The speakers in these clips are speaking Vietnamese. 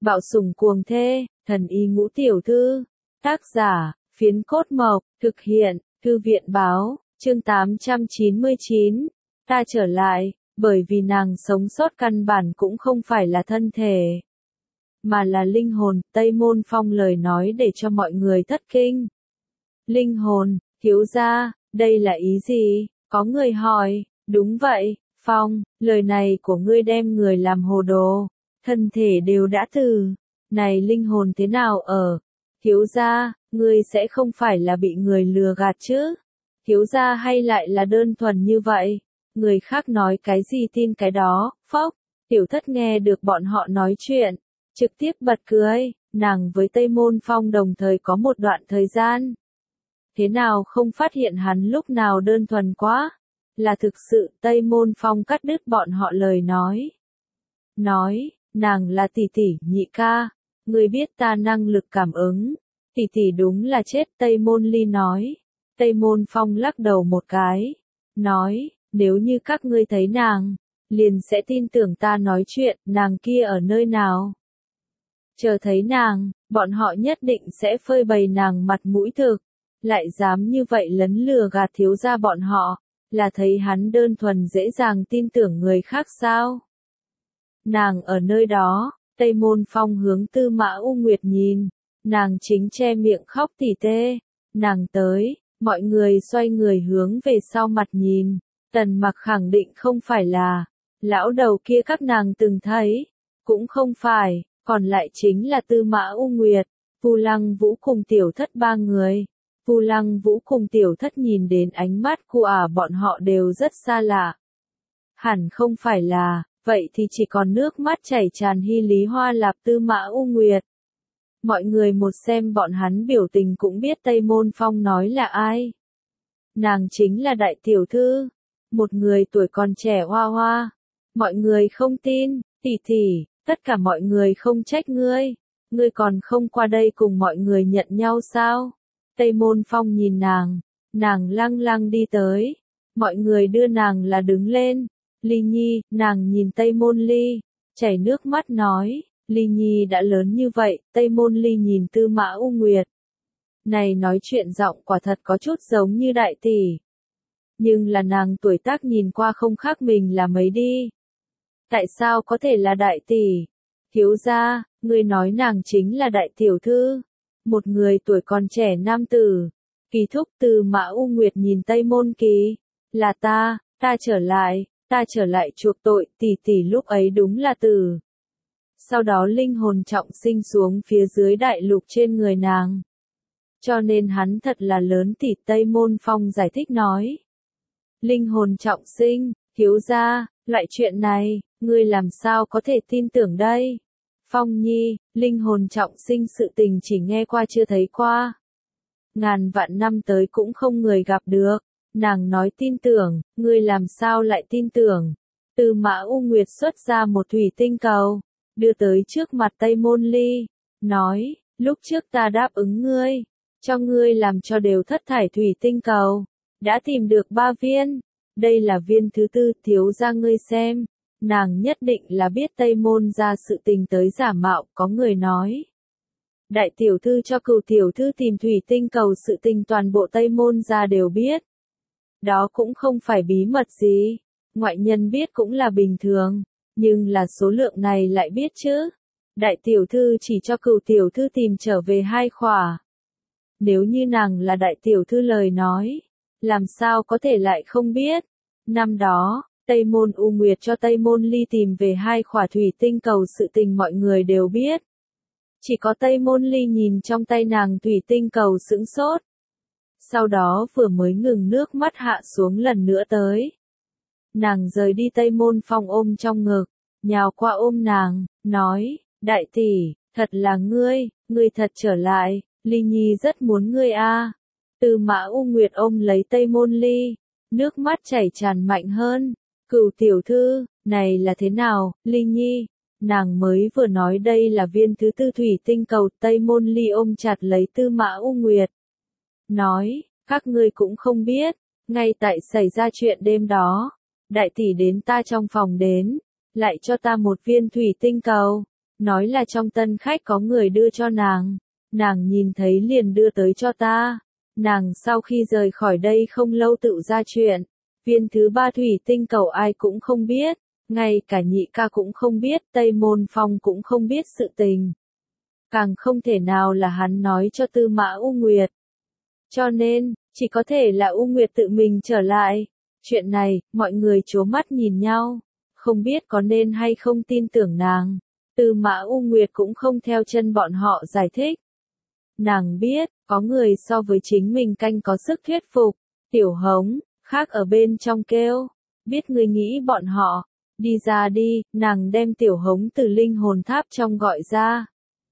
Bạo sủng cuồng thê, thần y ngũ tiểu thư. Tác giả, Phiến Cốt Mộc, thực hiện, Thư viện báo, chương 899. Ta trở lại, bởi vì nàng sống sót căn bản cũng không phải là thân thể, mà là linh hồn. Tây Môn Phong lời nói để cho mọi người thất kinh. Linh hồn, thiếu gia, đây là ý gì? Có người hỏi. Đúng vậy, Phong, lời này của ngươi đem người làm hồ đồ. Thân thể đều đã từ. Này linh hồn thế nào ở? Thiếu gia, ngươi sẽ không phải là bị người lừa gạt chứ? Thiếu gia hay lại là đơn thuần như vậy? Người khác nói cái gì tin cái đó. Phốc, Tiểu Thất nghe được bọn họ nói chuyện, trực tiếp bật cười. Nàng với Tây Môn Phong đồng thời có một đoạn thời gian. Thế nào không phát hiện hắn lúc nào đơn thuần quá? Là thực sự. Tây Môn Phong cắt đứt bọn họ lời nói. Nàng là tỷ tỷ, nhị ca. Ngươi biết ta năng lực cảm ứng. Tỷ tỷ đúng là chết. Tây Môn Ly nói. Tây Môn Phong lắc đầu một cái. Nói, nếu như các ngươi thấy nàng, liền sẽ tin tưởng ta nói chuyện. Nàng kia ở nơi nào? Chờ thấy nàng, bọn họ nhất định sẽ phơi bày nàng mặt mũi thực. Lại dám như vậy lấn lừa gạt thiếu gia bọn họ, là thấy hắn đơn thuần dễ dàng tin tưởng người khác sao? Nàng ở nơi đó. Tây Môn Phong hướng Tư Mã U Nguyệt nhìn, nàng chính che miệng khóc tỉ tê. Nàng tới, mọi người xoay người hướng về sau mặt nhìn. Tần Mặc khẳng định không phải là lão đầu kia các nàng từng thấy, cũng không phải, còn lại chính là Tư Mã U Nguyệt, Vu Lăng Vũ cùng Tiểu Thất ba người. Vu Lăng Vũ cùng Tiểu Thất nhìn đến ánh mắt của bọn họ đều rất xa lạ. Hẳn không phải là, vậy thì chỉ còn nước mắt chảy tràn Hy Lý Hoa Lạp Tư Mã U Nguyệt. Mọi người một xem bọn hắn biểu tình cũng biết Tây Môn Phong nói là ai. Nàng chính là đại tiểu thư, một người tuổi còn trẻ hoa hoa. Mọi người không tin. Tỷ tỷ, tất cả mọi người không trách ngươi. Ngươi còn không qua đây cùng mọi người nhận nhau sao? Tây Môn Phong nhìn nàng lăng lăng đi tới. Mọi người đưa nàng là đứng lên. Ly Nhi, nàng nhìn Tây Môn Ly, chảy nước mắt nói, Ly Nhi đã lớn như vậy. Tây Môn Ly nhìn Tư Mã U Nguyệt. Này nói chuyện giọng quả thật có chút giống như đại tỷ. Nhưng là nàng tuổi tác nhìn qua không khác mình là mấy đi. Tại sao có thể là đại tỷ? Thiếu gia, ngươi nói nàng chính là đại tiểu thư. Một người tuổi còn trẻ nam tử. Kỳ thúc. Tư Mã U Nguyệt nhìn Tây Môn Kỳ. Là ta trở lại chuộc tội. Tỷ tỷ lúc ấy đúng là tử. Sau đó linh hồn trọng sinh xuống phía dưới đại lục trên người nàng. Cho nên hắn thật là lớn. Tỷ. Tây Môn Phong giải thích nói. Linh hồn trọng sinh, thiếu gia, loại chuyện này, ngươi làm sao có thể tin tưởng đây? Phong Nhi, linh hồn trọng sinh sự tình chỉ nghe qua chưa thấy qua. Ngàn vạn năm tới cũng không người gặp được. Nàng nói tin tưởng, ngươi làm sao lại tin tưởng? Tư Mã U Nguyệt xuất ra một thủy tinh cầu, đưa tới trước mặt Tây Môn Ly, nói, lúc trước ta đáp ứng ngươi, cho ngươi làm cho đều thất thải thủy tinh cầu, đã tìm được 3 viên, đây là viên thứ 4, thiếu gia ngươi xem. Nàng nhất định là biết Tây Môn ra sự tình tới giả mạo. Có người nói, đại tiểu thư cho cửu tiểu thư tìm thủy tinh cầu sự tình toàn bộ Tây Môn ra đều biết. Đó cũng không phải bí mật gì, ngoại nhân biết cũng là bình thường, nhưng là số lượng này lại biết chứ. Đại tiểu thư chỉ cho cửu tiểu thư tìm trở về 2 khỏa. Nếu như nàng là đại tiểu thư lời nói, làm sao có thể lại không biết. Năm đó, Tây Môn U Nguyệt cho Tây Môn Ly tìm về 2 khỏa thủy tinh cầu sự tình mọi người đều biết. Chỉ có Tây Môn Ly nhìn trong tay nàng thủy tinh cầu sững sốt. Sau đó vừa mới ngừng nước mắt hạ xuống lần nữa tới. Nàng rời đi. Tây Môn Phong ôm trong ngực, nhào qua ôm nàng, nói, đại tỷ, thật là ngươi thật trở lại, Ly Nhi rất muốn ngươi a. Tư Mã U Nguyệt ôm lấy Tây Môn Ly, nước mắt chảy tràn mạnh hơn. Cửu tiểu thư, này là thế nào, Ly Nhi? Nàng mới vừa nói đây là viên thứ 4 thủy tinh cầu. Tây Môn Ly ôm chặt lấy Tư Mã U Nguyệt. Nói, các ngươi cũng không biết, ngay tại xảy ra chuyện đêm đó, đại tỷ đến ta trong phòng đến, lại cho ta một viên thủy tinh cầu. nói là trong tân khách có người đưa cho nàng nhìn thấy liền đưa tới cho ta. Nàng sau khi rời khỏi đây không lâu tự ra chuyện, viên thứ 3 thủy tinh cầu ai cũng không biết, ngay cả nhị ca cũng không biết, Tây Môn Phong cũng không biết sự tình. Càng không thể nào là hắn nói cho Tư Mã U Nguyệt. Cho nên, chỉ có thể là U Nguyệt tự mình trở lại. Chuyện này, mọi người trố mắt nhìn nhau, không biết có nên hay không tin tưởng nàng. Tư Mã U Nguyệt cũng không theo chân bọn họ giải thích. Nàng biết, có người so với chính mình canh có sức thuyết phục. Tiểu Hống, khác ở bên trong kêu, biết người nghĩ bọn họ, đi ra đi, nàng đem Tiểu Hống từ linh hồn tháp trong gọi ra.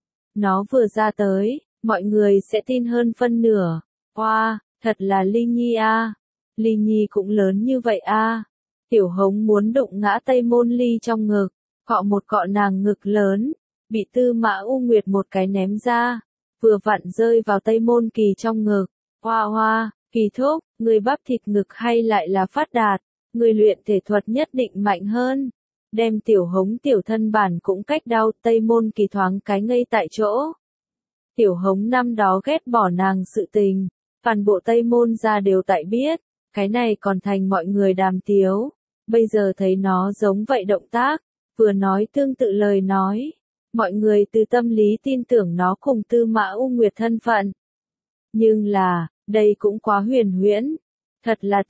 Nó vừa ra tới, mọi người sẽ tin hơn phân nửa. Wow, thật là Ly Nhi a. Ly Nhi cũng lớn như vậy a. Tiểu Hống muốn đụng ngã Tây Môn Ly trong ngực, cọ một cọ nàng ngực lớn, bị Tư Mã U Nguyệt một cái ném ra, vừa vặn rơi vào Tây Môn Kỳ trong ngực. Hoa hoa, Kỳ thúc, người bắp thịt ngực hay lại là phát đạt, người luyện thể thuật nhất định mạnh hơn. Đem Tiểu Hống tiểu thân bản cũng cách đau, Tây Môn Kỳ thoáng cái ngây tại chỗ. Tiểu Hống năm đó ghét bỏ nàng sự tình, toàn bộ Tây Môn gia đều tại biết, cái này còn thành mọi người đàm tiếu. Bây giờ thấy nó giống vậy động tác, vừa nói tương tự lời nói, mọi người từ tâm lý tin tưởng nó cùng Tư Mã U Nguyệt thân phận. Nhưng là, đây cũng quá huyền huyễn. Thật là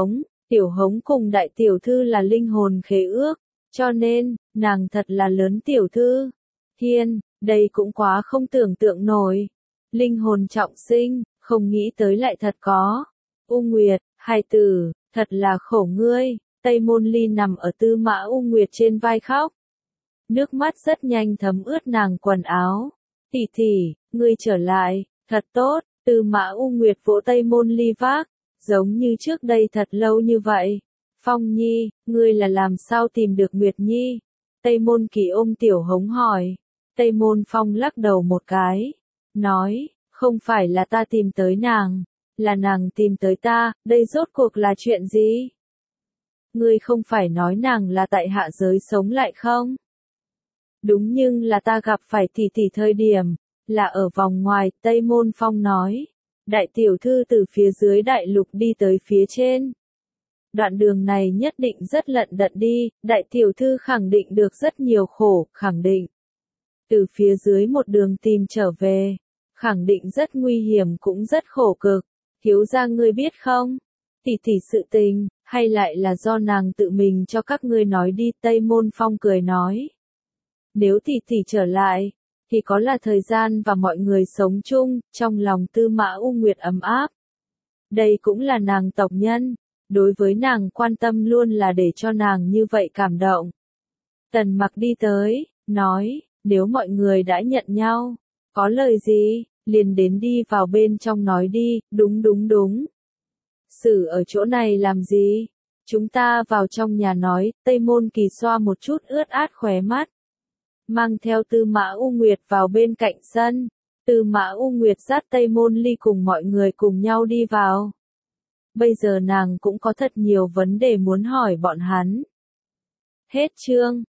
Tiểu Hống cùng đại tiểu thư là linh hồn khế ước, cho nên, nàng thật là lớn tiểu thư. Thiên, đây cũng quá không tưởng tượng nổi. Linh hồn trọng sinh, không nghĩ tới lại thật có. U Nguyệt, hài tử, thật là khổ ngươi. Tây Môn Ly nằm ở Tư Mã U Nguyệt trên vai khóc. Nước mắt rất nhanh thấm ướt nàng quần áo. Tỷ tỷ, ngươi trở lại, thật tốt. Tư Mã U Nguyệt vỗ Tây Môn Ly vác, giống như trước đây thật lâu như vậy. Phong Nhi, ngươi là làm sao tìm được Nguyệt Nhi? Tây Môn Kỳ ôm Tiểu Hống hỏi. Tây Môn Phong lắc đầu một cái, nói, không phải là ta tìm tới nàng, là nàng tìm tới ta, đây rốt cuộc là chuyện gì? Ngươi không phải nói nàng là tại hạ giới sống lại không? Đúng, nhưng là ta gặp phải tỷ tỷ thời điểm, là ở vòng ngoài, Tây Môn Phong nói. Đại tiểu thư từ phía dưới đại lục đi tới phía trên. Đoạn đường này nhất định rất lận đận đi, đại tiểu thư khẳng định được rất nhiều khổ, khẳng định. Từ phía dưới một đường tìm trở về, khẳng định rất nguy hiểm cũng rất khổ cực. Thiếu gia ngươi biết không? Tỷ tỷ sự tình, hay lại là do nàng tự mình cho các ngươi nói đi, Tây Môn Phong cười nói. Nếu tỷ tỷ trở lại, thì có là thời gian và mọi người sống chung, trong lòng Tư Mã U Nguyệt ấm áp. Đây cũng là nàng tộc nhân, đối với nàng quan tâm luôn là để cho nàng như vậy cảm động. Tần Mặc đi tới, nói, nếu mọi người đã nhận nhau, có lời gì, liền đến đi vào bên trong nói đi, đúng. Sử ở chỗ này làm gì? Chúng ta vào trong nhà nói, Tây Môn Kỳ xoa một chút ướt át khóe mắt. Mang theo Tư Mã U Nguyệt vào bên cạnh sân. Tư Mã U Nguyệt dắt Tây Môn Ly cùng mọi người cùng nhau đi vào. Bây giờ nàng cũng có thật nhiều vấn đề muốn hỏi bọn hắn. Hết chương.